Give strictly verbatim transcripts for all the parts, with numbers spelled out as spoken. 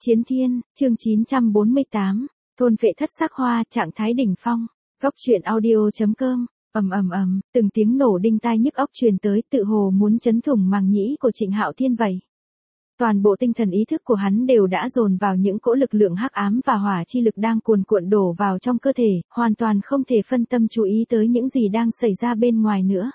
Chiến Thiên, chương chín trăm bốn mươi tám, thôn phệ thất sắc hoa, trạng thái đỉnh phong. Góc truyện audio.com, ầm ầm ầm, từng tiếng nổ đinh tai nhức óc truyền tới, tự hồ muốn chấn thủng màng nhĩ của Trịnh Hạo Thiên vậy. Toàn bộ tinh thần ý thức của hắn đều đã dồn vào những cỗ lực lượng hắc ám và hỏa chi lực đang cuồn cuộn đổ vào trong cơ thể, hoàn toàn không thể phân tâm chú ý tới những gì đang xảy ra bên ngoài nữa.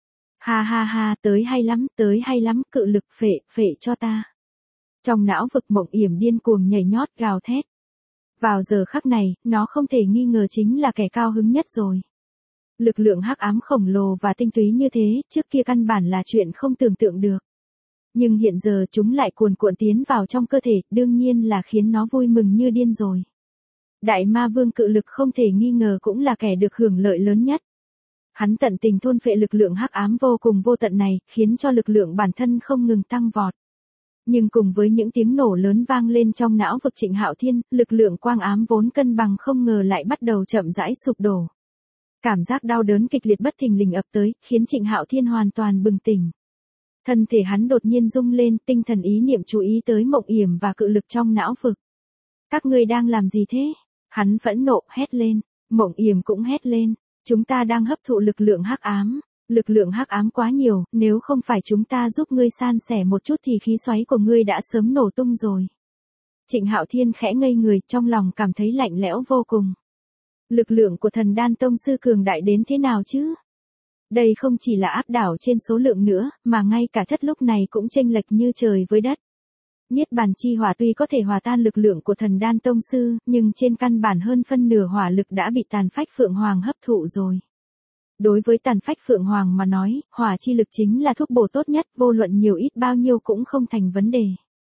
Ha ha ha, tới hay lắm, tới hay lắm, cự lực phệ, phệ cho ta. Trong não vực Mộng Yểm điên cuồng nhảy nhót gào thét. Vào giờ khắc này, nó không thể nghi ngờ chính là kẻ cao hứng nhất rồi. Lực lượng hắc ám khổng lồ và tinh túy như thế, trước kia căn bản là chuyện không tưởng tượng được. Nhưng hiện giờ chúng lại cuồn cuộn tiến vào trong cơ thể, đương nhiên là khiến nó vui mừng như điên rồi. Đại ma vương cự lực không thể nghi ngờ cũng là kẻ được hưởng lợi lớn nhất. Hắn tận tình thôn phệ lực lượng hắc ám vô cùng vô tận này, khiến cho lực lượng bản thân không ngừng tăng vọt. Nhưng cùng với những tiếng nổ lớn vang lên trong não vực Trịnh Hạo Thiên, lực lượng quang ám vốn cân bằng không ngờ lại bắt đầu chậm rãi sụp đổ. Cảm giác đau đớn kịch liệt bất thình lình ập tới, khiến Trịnh Hạo Thiên hoàn toàn bừng tỉnh. Thân thể hắn đột nhiên rung lên, tinh thần ý niệm chú ý tới Mộng Yểm và cự lực trong não vực. Các ngươi đang làm gì thế? Hắn phẫn nộ hét lên, Mộng Yểm cũng hét lên, chúng ta đang hấp thụ lực lượng hắc ám. Lực lượng hắc ám quá nhiều, nếu không phải chúng ta giúp ngươi san sẻ một chút thì khí xoáy của ngươi đã sớm nổ tung rồi. Trịnh Hạo Thiên khẽ ngây người, trong lòng cảm thấy lạnh lẽo vô cùng. Lực lượng của Thần Đan Tông sư cường đại đến thế nào chứ? Đây không chỉ là áp đảo trên số lượng nữa, mà ngay cả chất lúc này cũng chênh lệch như trời với đất. Niết bàn chi hỏa tuy có thể hòa tan lực lượng của Thần Đan Tông sư, nhưng trên căn bản hơn phân nửa hỏa lực đã bị Tàn Phách Phượng Hoàng hấp thụ rồi. Đối với Tàn Phách Phượng Hoàng mà nói, hỏa chi lực chính là thuốc bổ tốt nhất, vô luận nhiều ít bao nhiêu cũng không thành vấn đề.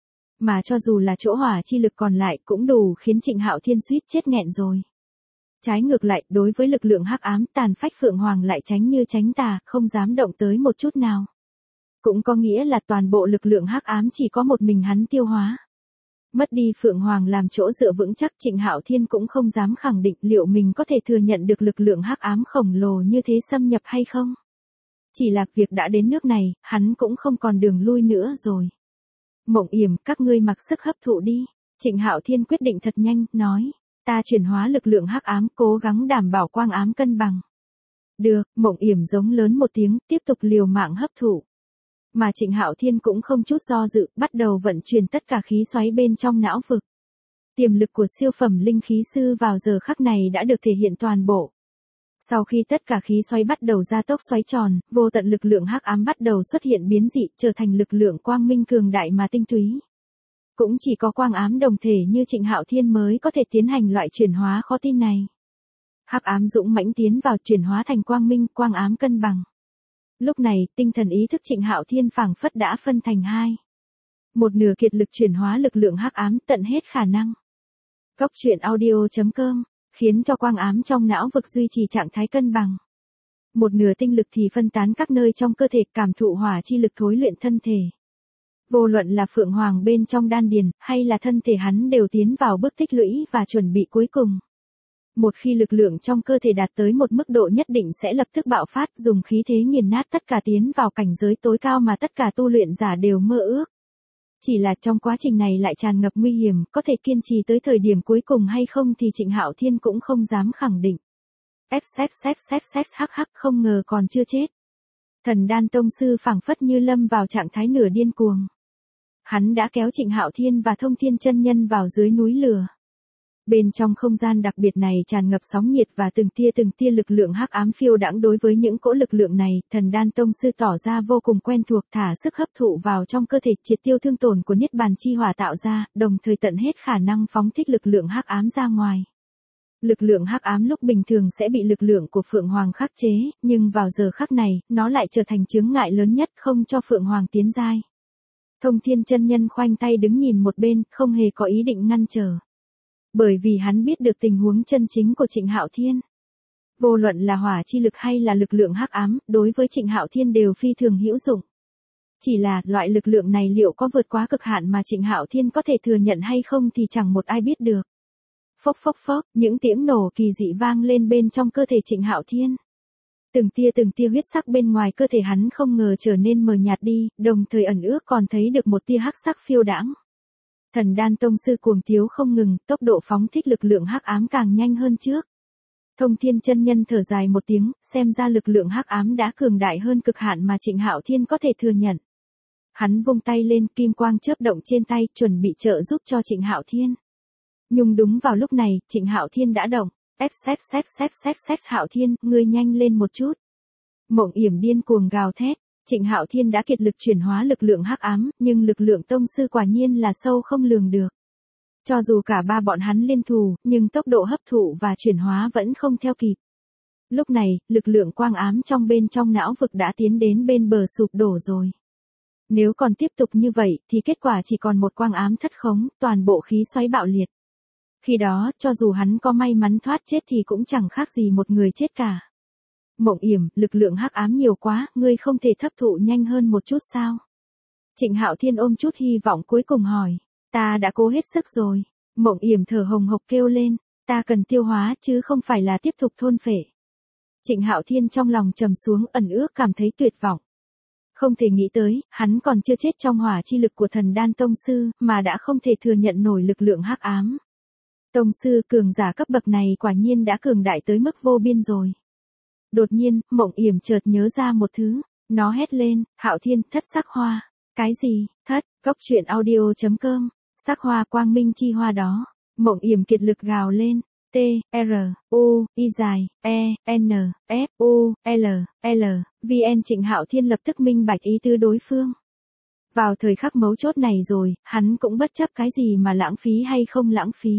Mà cho dù là chỗ hỏa chi lực còn lại cũng đủ khiến Trịnh Hạo Thiên suýt chết nghẹn rồi. Trái ngược lại, đối với lực lượng hắc ám, Tàn Phách Phượng Hoàng lại tránh như tránh tà, không dám động tới một chút nào. Cũng có nghĩa là toàn bộ lực lượng hắc ám chỉ có một mình hắn tiêu hóa. Mất đi Phượng Hoàng làm chỗ dựa vững chắc, Trịnh Hạo Thiên cũng không dám khẳng định liệu mình có thể thừa nhận được lực lượng hắc ám khổng lồ như thế xâm nhập hay không. Chỉ là việc đã đến nước này, hắn cũng không còn đường lui nữa rồi. Mộng Yểm, các ngươi mặc sức hấp thụ đi. Trịnh Hạo Thiên quyết định thật nhanh, nói, ta chuyển hóa lực lượng hắc ám, cố gắng đảm bảo quang ám cân bằng. Được, Mộng Yểm giống lớn một tiếng, tiếp tục liều mạng hấp thụ. Mà Trịnh Hạo Thiên cũng không chút do dự, bắt đầu vận chuyển tất cả khí xoáy bên trong não vực. Tiềm lực của siêu phẩm linh khí sư vào giờ khắc này đã được thể hiện toàn bộ. Sau khi tất cả khí xoáy bắt đầu ra tốc xoáy tròn, vô tận lực lượng hắc ám bắt đầu xuất hiện biến dị, trở thành lực lượng quang minh cường đại mà tinh túy. Cũng chỉ có quang ám đồng thể như Trịnh Hạo Thiên mới có thể tiến hành loại chuyển hóa khó tin này. Hắc ám dũng mãnh tiến vào, chuyển hóa thành quang minh, quang ám cân bằng. Lúc này, tinh thần ý thức Trịnh Hạo Thiên phảng phất đã phân thành hai. Một nửa kiệt lực chuyển hóa lực lượng hắc ám tận hết khả năng. Góc truyện audio.com, khiến cho quang ám trong não vực duy trì trạng thái cân bằng. Một nửa tinh lực thì phân tán các nơi trong cơ thể, cảm thụ hỏa chi lực thối luyện thân thể. Vô luận là Phượng Hoàng bên trong đan điền, hay là thân thể hắn đều tiến vào bước tích lũy và chuẩn bị cuối cùng. Một khi lực lượng trong cơ thể đạt tới một mức độ nhất định sẽ lập tức bạo phát, dùng khí thế nghiền nát tất cả, tiến vào cảnh giới tối cao mà tất cả tu luyện giả đều mơ ước. Chỉ là trong quá trình này lại tràn ngập nguy hiểm, có thể kiên trì tới thời điểm cuối cùng hay không thì Trịnh Hạo Thiên cũng không dám khẳng định. Xếp xếp xếp xếp xếp hắc hắc, không ngờ còn chưa chết. Thần Đan Tông sư phảng phất như lâm vào trạng thái nửa điên cuồng. Hắn đã kéo Trịnh Hạo Thiên và Thông Thiên chân nhân vào dưới núi lửa. Bên trong không gian đặc biệt này tràn ngập sóng nhiệt và từng tia từng tia lực lượng hắc ám phiêu đãng. Đối với những cỗ lực lượng này, Thần Đan Tông sư tỏ ra vô cùng quen thuộc, thả sức hấp thụ vào trong cơ thể, triệt tiêu thương tổn của niết bàn chi hỏa tạo ra, đồng thời tận hết khả năng phóng thích lực lượng hắc ám ra ngoài. Lực lượng hắc ám lúc bình thường sẽ bị lực lượng của Phượng Hoàng khắc chế, nhưng vào giờ khắc này, nó lại trở thành chướng ngại lớn nhất, không cho Phượng Hoàng tiến giai. Thông Thiên chân nhân khoanh tay đứng nhìn một bên, không hề có ý định ngăn trở. Bởi vì hắn biết được tình huống chân chính của Trịnh Hạo Thiên. Vô luận là hỏa chi lực hay là lực lượng hắc ám, đối với Trịnh Hạo Thiên đều phi thường hữu dụng. Chỉ là, loại lực lượng này liệu có vượt quá cực hạn mà Trịnh Hạo Thiên có thể thừa nhận hay không thì chẳng một ai biết được. Phốc phốc phốc, những tiếng nổ kỳ dị vang lên bên trong cơ thể Trịnh Hạo Thiên. Từng tia từng tia huyết sắc bên ngoài cơ thể hắn không ngờ trở nên mờ nhạt đi, đồng thời ẩn ước còn thấy được một tia hắc sắc phiêu đãng. Thần đan tông sư cuồng tiếu không ngừng, tốc độ phóng thích lực lượng hắc ám càng nhanh hơn trước. Thông Thiên chân nhân thở dài một tiếng, xem ra lực lượng hắc ám đã cường đại hơn cực hạn mà Trịnh Hạo Thiên có thể thừa nhận. Hắn vung tay lên, kim quang chớp động trên tay, chuẩn bị trợ giúp cho Trịnh Hạo Thiên. Nhưng đúng vào lúc này, Trịnh Hạo Thiên đã động. Xếp xếp xếp xếp xếp xếp Hạo Thiên, ngươi nhanh lên một chút. Mộng Yểm điên cuồng gào thét. Trịnh Hạo Thiên đã kiệt lực chuyển hóa lực lượng hắc ám, nhưng lực lượng tông sư quả nhiên là sâu không lường được. Cho dù cả ba bọn hắn liên thủ, nhưng tốc độ hấp thụ và chuyển hóa vẫn không theo kịp. Lúc này, lực lượng quang ám trong bên trong não vực đã tiến đến bên bờ sụp đổ rồi. Nếu còn tiếp tục như vậy, thì kết quả chỉ còn một quang ám thất khống, toàn bộ khí xoáy bạo liệt. Khi đó, cho dù hắn có may mắn thoát chết thì cũng chẳng khác gì một người chết cả. Mộng Yểm, lực lượng hắc ám nhiều quá, ngươi không thể hấp thụ nhanh hơn một chút sao? Trịnh Hạo Thiên ôm chút hy vọng cuối cùng hỏi. Ta đã cố hết sức rồi. Mộng Yểm thở hồng hộc kêu lên. Ta cần tiêu hóa chứ không phải là tiếp tục thôn phệ. Trịnh Hạo Thiên trong lòng trầm xuống, ẩn ước cảm thấy tuyệt vọng. Không thể nghĩ tới, hắn còn chưa chết trong hỏa chi lực của thần đan tông sư, mà đã không thể thừa nhận nổi lực lượng hắc ám. Tông sư cường giả cấp bậc này quả nhiên đã cường đại tới mức vô biên rồi. Đột nhiên, Mộng Yểm chợt nhớ ra một thứ, nó hét lên, Hạo Thiên, thất sắc hoa. Cái gì? Thất, góc truyện audio chấm com, sắc hoa quang minh chi hoa đó. Mộng Yểm kiệt lực gào lên, T, R, U, I dài, E, N, F, U, L, L, V N. Trịnh Hạo Thiên lập tức minh bạch ý tứ đối phương. Vào thời khắc mấu chốt này rồi, hắn cũng bất chấp cái gì mà lãng phí hay không lãng phí.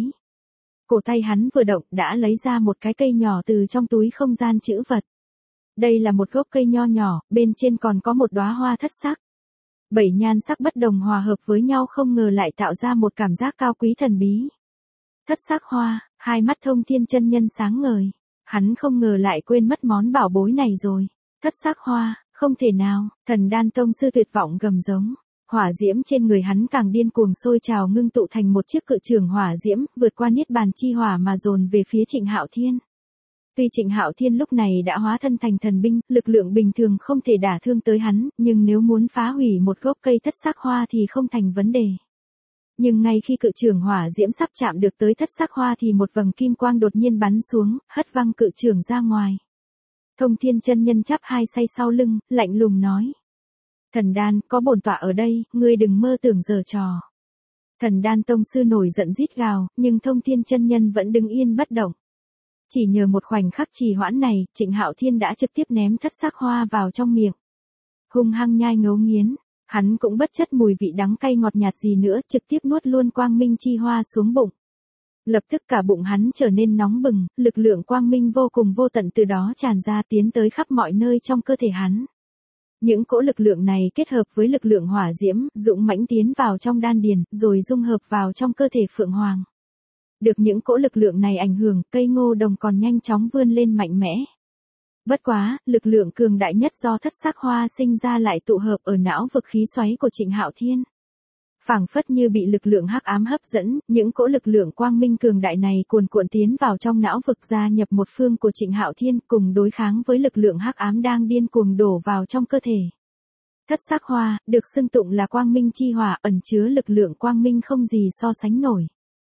Cổ tay hắn vừa động đã lấy ra một cái cây nhỏ từ trong túi không gian trữ vật. Đây là một gốc cây nho nhỏ, bên trên còn có một đóa hoa thất sắc. Bảy nhan sắc bất đồng hòa hợp với nhau không ngờ lại tạo ra một cảm giác cao quý thần bí. Thất sắc hoa, hai mắt Thông Thiên chân nhân sáng ngời. Hắn không ngờ lại quên mất món bảo bối này rồi. Thất sắc hoa, không thể nào, thần đan tông sư tuyệt vọng gầm giống. Hỏa diễm trên người hắn càng điên cuồng sôi trào ngưng tụ thành một chiếc cự trường hỏa diễm, vượt qua niết bàn chi hỏa mà dồn về phía Trịnh Hạo Thiên. Tuy Trịnh Hạo Thiên lúc này đã hóa thân thành thần binh, lực lượng bình thường không thể đả thương tới hắn, nhưng nếu muốn phá hủy một gốc cây thất sắc hoa thì không thành vấn đề. Nhưng ngay khi cự trường hỏa diễm sắp chạm được tới thất sắc hoa thì một vầng kim quang đột nhiên bắn xuống, hất văng cự trường ra ngoài. Thông Thiên chân nhân chắp hai tay sau lưng, lạnh lùng nói. Thần đan, có bổn tọa ở đây, ngươi đừng mơ tưởng giở trò. Thần đan tông sư nổi giận rít gào, nhưng Thông Thiên chân nhân vẫn đứng yên bất động. Chỉ nhờ một khoảnh khắc trì hoãn này, Trịnh Hạo Thiên đã trực tiếp ném thất sắc hoa vào trong miệng. Hung hăng nhai ngấu nghiến, hắn cũng bất chấp mùi vị đắng cay ngọt nhạt gì nữa, trực tiếp nuốt luôn quang minh chi hoa xuống bụng. Lập tức cả bụng hắn trở nên nóng bừng, lực lượng quang minh vô cùng vô tận từ đó tràn ra tiến tới khắp mọi nơi trong cơ thể hắn. Những cỗ lực lượng này kết hợp với lực lượng hỏa diễm, dũng mãnh tiến vào trong đan điền, rồi dung hợp vào trong cơ thể Phượng Hoàng. Được những cỗ lực lượng này ảnh hưởng, cây ngô đồng còn nhanh chóng vươn lên mạnh mẽ. Bất quá, lực lượng cường đại nhất do thất sắc hoa sinh ra lại tụ hợp ở não vực khí xoáy của Trịnh Hạo Thiên. Phảng phất như bị lực lượng hắc ám hấp dẫn, những cỗ lực lượng quang minh cường đại này cuồn cuộn tiến vào trong não vực gia nhập một phương của Trịnh Hạo Thiên cùng đối kháng với lực lượng hắc ám đang điên cuồng đổ vào trong cơ thể. Thất sắc hoa, được xưng tụng là quang minh chi hỏa, ẩn chứa lực lượng quang minh không gì so sánh nổi.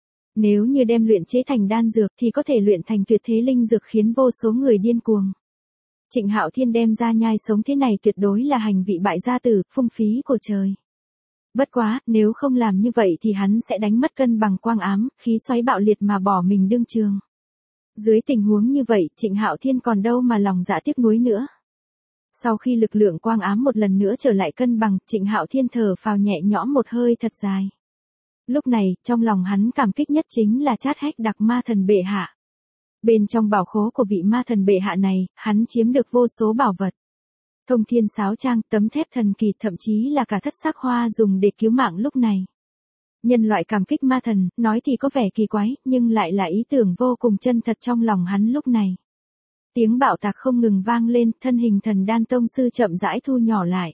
Nếu như đem luyện chế thành đan dược thì có thể luyện thành tuyệt thế linh dược khiến vô số người điên cuồng. Trịnh Hạo Thiên đem ra nhai sống thế này tuyệt đối là hành vị bại gia tử, phung phí của trời. Bất quá, nếu không làm như vậy thì hắn sẽ đánh mất cân bằng quang ám, khí xoáy bạo liệt mà bỏ mình đương trường. Dưới tình huống như vậy, Trịnh Hạo Thiên còn đâu mà lòng dạ tiếc nuối nữa. Sau khi lực lượng quang ám một lần nữa trở lại cân bằng, Trịnh Hạo Thiên thở phào nhẹ nhõm một hơi thật dài. Lúc này, trong lòng hắn cảm kích nhất chính là Chát Hách Đặc Ma Thần Bệ Hạ. Bên trong bảo khố của vị ma thần bệ hạ này, hắn chiếm được vô số bảo vật. Thông thiên sáo trang, tấm thép thần kỳ, thậm chí là cả thất sắc hoa dùng để cứu mạng lúc này. Nhân loại cảm kích ma thần, nói thì có vẻ kỳ quái, nhưng lại là ý tưởng vô cùng chân thật trong lòng hắn lúc này. Tiếng bạo tạc không ngừng vang lên, thân hình thần đan tông sư chậm rãi thu nhỏ lại.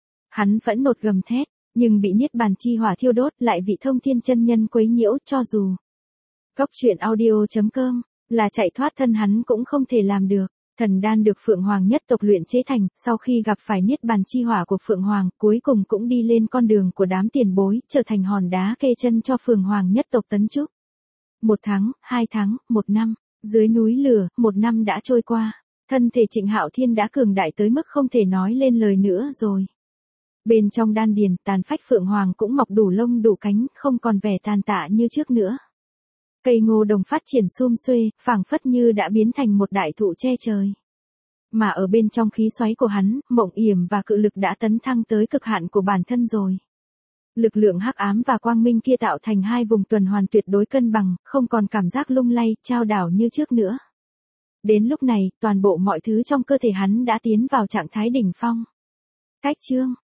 Hắn vẫn nột gầm thét, nhưng bị niết bàn chi hỏa thiêu đốt, lại vị Thông Thiên chân nhân quấy nhiễu, cho dù. Góc truyện audio chấm com là chạy thoát thân hắn cũng không thể làm được. Thần đan được Phượng Hoàng nhất tộc luyện chế thành, sau khi gặp phải niết bàn chi hỏa của Phượng Hoàng, cuối cùng cũng đi lên con đường của đám tiền bối, trở thành hòn đá kê chân cho Phượng Hoàng nhất tộc tấn trúc. Một tháng, hai tháng, một năm, dưới núi lửa, một năm đã trôi qua. Thân thể Trịnh Hạo Thiên đã cường đại tới mức không thể nói lên lời nữa rồi. Bên trong đan điền, tàn phách Phượng Hoàng cũng mọc đủ lông đủ cánh, không còn vẻ tàn tạ như trước nữa. Cây ngô đồng phát triển sum xuê, phảng phất như đã biến thành một đại thụ che trời. Mà ở bên trong khí xoáy của hắn, mộng yểm và cự lực đã tấn thăng tới cực hạn của bản thân rồi. Lực lượng hắc ám và quang minh kia tạo thành hai vùng tuần hoàn tuyệt đối cân bằng, không còn cảm giác lung lay, chao đảo như trước nữa. Đến lúc này, toàn bộ mọi thứ trong cơ thể hắn đã tiến vào trạng thái đỉnh phong. Cách chương